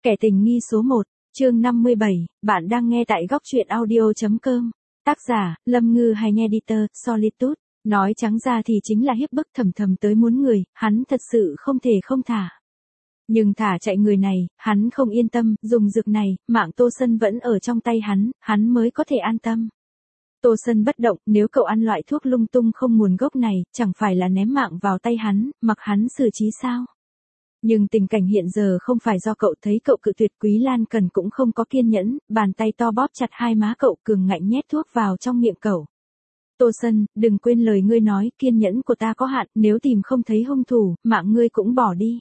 Kẻ tình nghi số 1, chương 57, bạn đang nghe tại góc truyện audio.com. Tác giả, Lâm Ngư Hành Editor, Solitude. Nói trắng ra thì chính là hiếp bức Thầm Thầm tới muốn người, hắn thật sự không thể không thả. Nhưng thả chạy người này, hắn không yên tâm, dùng dược này, mạng Tô Sân vẫn ở trong tay hắn mới có thể an tâm. Tô Sân bất động, nếu cậu ăn loại thuốc lung tung không nguồn gốc này, chẳng phải là ném mạng vào tay hắn, mặc hắn xử trí sao? Nhưng tình cảnh hiện giờ không phải do cậu thấy cậu cự tuyệt. Quý Lan Cần cũng không có kiên nhẫn, bàn tay to bóp chặt hai má cậu, cường ngạnh nhét thuốc vào trong miệng cậu. Tô Sân, đừng quên lời ngươi nói, kiên nhẫn của ta có hạn, nếu tìm không thấy hung thủ, mạng ngươi cũng bỏ đi.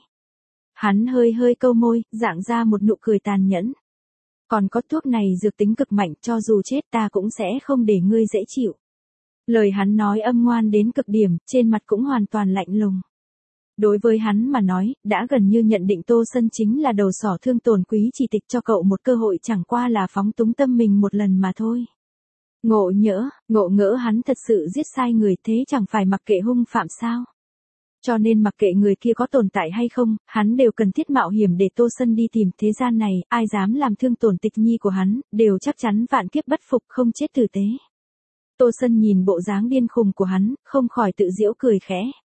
Hắn hơi câu môi, dạng ra một nụ cười tàn nhẫn. Còn có thuốc này dược tính cực mạnh, cho dù chết ta cũng sẽ không để ngươi dễ chịu. Lời hắn nói âm ngoan đến cực điểm, trên mặt cũng hoàn toàn lạnh lùng. Đối với hắn mà nói, đã gần như nhận định Tô Sân chính là đầu sỏ thương tổn. Quý chỉ tịch cho cậu một cơ hội chẳng qua là phóng túng tâm mình một lần mà thôi. Ngộ ngỡ hắn thật sự giết sai người, thế chẳng phải mặc kệ hung phạm sao? Cho nên mặc kệ người kia có tồn tại hay không, hắn đều cần thiết mạo hiểm để Tô Sân đi tìm. Thế gian này, ai dám làm thương tổn tịch nhi của hắn, đều chắc chắn vạn kiếp bất phục, không chết tử tế. Tô Sân nhìn bộ dáng điên khùng của hắn, không khỏi tự giễu cười khẽ.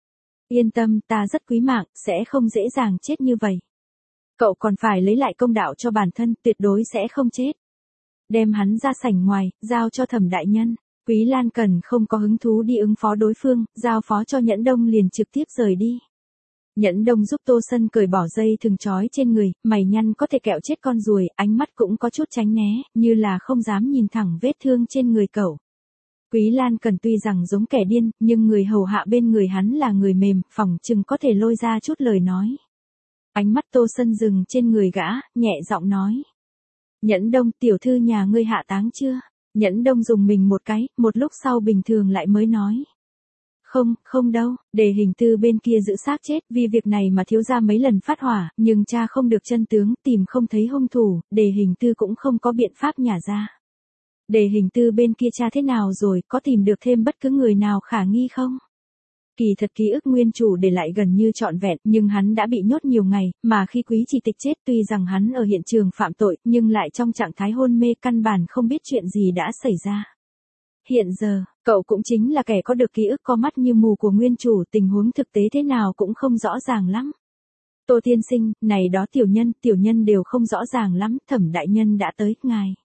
Yên tâm, ta rất quý mạng, sẽ không dễ dàng chết như vậy. Cậu còn phải lấy lại công đạo cho bản thân, tuyệt đối sẽ không chết. Đem hắn ra sảnh ngoài, giao cho Thẩm đại nhân. Quý Lan Cần không có hứng thú đi ứng phó đối phương, giao phó cho Nhẫn Đông liền trực tiếp rời đi. Nhẫn Đông giúp Tô Sân cởi bỏ dây thừng trói trên người, mày nhăn có thể kẹo chết con ruồi, ánh mắt cũng có chút tránh né, như là không dám nhìn thẳng vết thương trên người cậu. Quý Lan Cần tuy rằng giống kẻ điên, nhưng người hầu hạ bên người hắn là người mềm, phỏng chừng có thể lôi ra chút lời nói. Ánh mắt Tô Sân dừng trên người gã, nhẹ giọng nói. Nhẫn Đông, tiểu thư nhà ngươi hạ táng chưa? Nhẫn Đông dùng mình một cái, một lúc sau bình thường lại mới nói. Không đâu, Đề Hình Tư bên kia giữ xác chết, vì việc này mà thiếu gia mấy lần phát hỏa, nhưng cha không được chân tướng, tìm không thấy hung thủ, Đề Hình Tư cũng không có biện pháp nhả ra. Đề Hình Tư bên kia cha thế nào rồi, có tìm được thêm bất cứ người nào khả nghi không? Kỳ thật ký ức nguyên chủ để lại gần như trọn vẹn, nhưng hắn đã bị nhốt nhiều ngày, mà khi Quý chỉ tịch chết tuy rằng hắn ở hiện trường phạm tội, nhưng lại trong trạng thái hôn mê, căn bản không biết chuyện gì đã xảy ra. Hiện giờ, cậu cũng chính là kẻ có được ký ức có mắt như mù của nguyên chủ, tình huống thực tế thế nào cũng không rõ ràng lắm. Tô tiên sinh, này đó tiểu nhân đều không rõ ràng lắm, Thẩm đại nhân đã tới,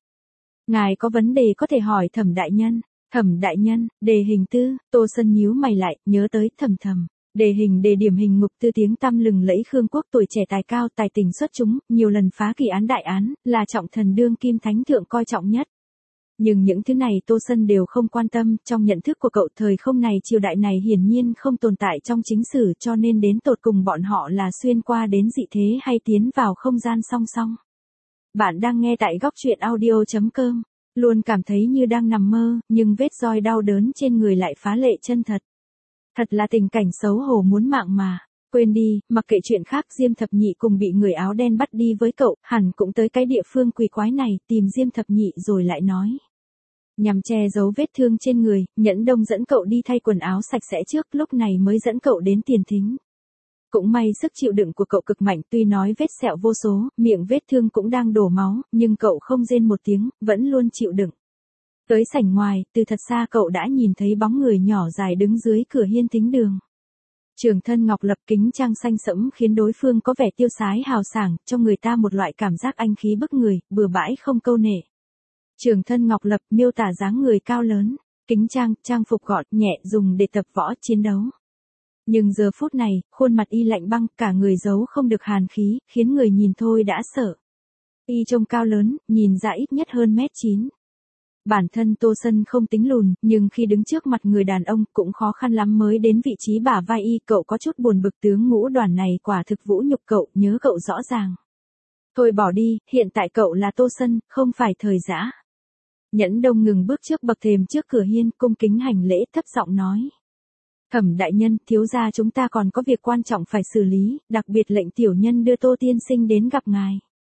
Ngài có vấn đề có thể hỏi Thẩm đại nhân. Thẩm đại nhân, Đề Hình Tư, Tô Sân nhíu mày lại, nhớ tới Thẩm. Đề điểm hình ngục tư tiếng tăm lừng lẫy Khương Quốc, tuổi trẻ tài cao, tài tình xuất chúng, nhiều lần phá kỳ án đại án, là trọng thần đương kim thánh thượng coi trọng nhất. Nhưng những thứ này Tô Sân đều không quan tâm, trong nhận thức của cậu thời không này triều đại này hiển nhiên không tồn tại trong chính sử, cho nên đến tột cùng bọn họ là xuyên qua đến dị thế hay tiến vào không gian song song. Bạn đang nghe tại góc truyện audio.com. Luôn cảm thấy như đang nằm mơ, nhưng vết roi đau đớn trên người lại phá lệ chân thật. Thật là tình cảnh xấu hổ muốn mạng mà. Quên đi, mặc kệ chuyện khác, Diêm Thập Nhị cùng bị người áo đen bắt đi với cậu, hẳn cũng tới cái địa phương quỷ quái này, tìm Diêm Thập Nhị rồi lại nói. Nhằm che giấu vết thương trên người, Nhẫn Đông dẫn cậu đi thay quần áo sạch sẽ trước, lúc này mới dẫn cậu đến tiền thính. Cũng may sức chịu đựng của cậu cực mạnh, tuy nói vết sẹo vô số, miệng vết thương cũng đang đổ máu, nhưng cậu không rên một tiếng, vẫn luôn chịu đựng. Tới sảnh ngoài, từ thật xa cậu đã nhìn thấy bóng người nhỏ dài đứng dưới cửa hiên thính đường. Trường thân ngọc lập, kính trang xanh sẫm khiến đối phương có vẻ tiêu sái hào sảng, cho người ta một loại cảm giác anh khí bức người, bừa bãi không câu nệ. Trường thân ngọc lập miêu tả dáng người cao lớn, kính trang phục gọn nhẹ dùng để tập võ chiến đấu. Nhưng giờ phút này, khuôn mặt y lạnh băng, cả người giấu không được hàn khí, khiến người nhìn thôi đã sợ. Y trông cao lớn, nhìn ra ít nhất hơn mét 9. Bản thân Tô Sân không tính lùn, nhưng khi đứng trước mặt người đàn ông cũng khó khăn lắm mới đến vị trí bả vai y. Cậu có chút buồn bực, tướng ngũ đoàn này quả thực vũ nhục cậu, nhớ cậu rõ ràng. Thôi bỏ đi, hiện tại cậu là Tô Sân, không phải Thời Dã. Nhẫn Đông ngừng bước trước bậc thềm trước cửa hiên, cung kính hành lễ, thấp giọng nói. Thẩm đại nhân, thiếu gia chúng ta còn có việc quan trọng phải xử lý, đặc biệt lệnh tiểu nhân đưa Tô tiên sinh đến gặp ngài.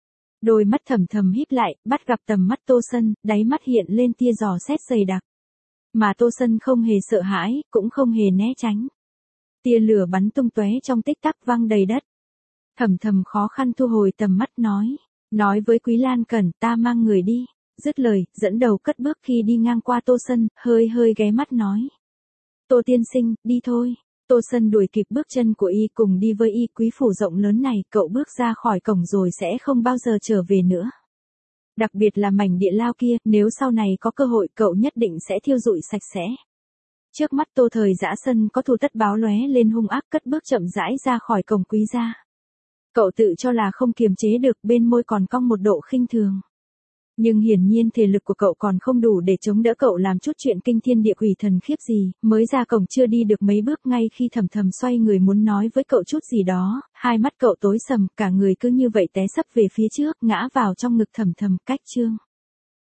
Đôi mắt Thầm híp lại, bắt gặp tầm mắt Tô Sân, đáy mắt hiện lên tia dò xét dày đặc. Mà Tô Sân không hề sợ hãi, cũng không hề né tránh. Tia lửa bắn tung tóe trong tích tắc văng đầy đất. Thầm khó khăn thu hồi tầm mắt nói. Nói với Quý Lan Cẩn, ta mang người đi. Dứt lời, dẫn đầu cất bước khi đi ngang qua Tô Sân, hơi hơi ghé mắt nói. Tô tiên sinh, đi thôi. Tô Sân đuổi kịp bước chân của y, cùng đi với y. Quý phủ rộng lớn này, cậu bước ra khỏi cổng rồi sẽ không bao giờ trở về nữa. Đặc biệt là mảnh địa lao kia, nếu sau này có cơ hội cậu nhất định sẽ thiêu rụi sạch sẽ. Trước mắt Tô Thời Dã Sân có thù tất báo lóe lên hung ác, cất bước chậm rãi ra khỏi cổng Quý gia. Cậu tự cho là không kiềm chế được, bên môi còn cong một độ khinh thường. Nhưng hiển nhiên thể lực của cậu còn không đủ để chống đỡ cậu làm chút chuyện kinh thiên địa quỷ thần khiếp gì, mới ra cổng chưa đi được mấy bước ngay khi Thầm Thầm xoay người muốn nói với cậu chút gì đó, hai mắt cậu tối sầm, cả người cứ như vậy té sấp về phía trước, ngã vào trong ngực Thầm Thầm. Cách chương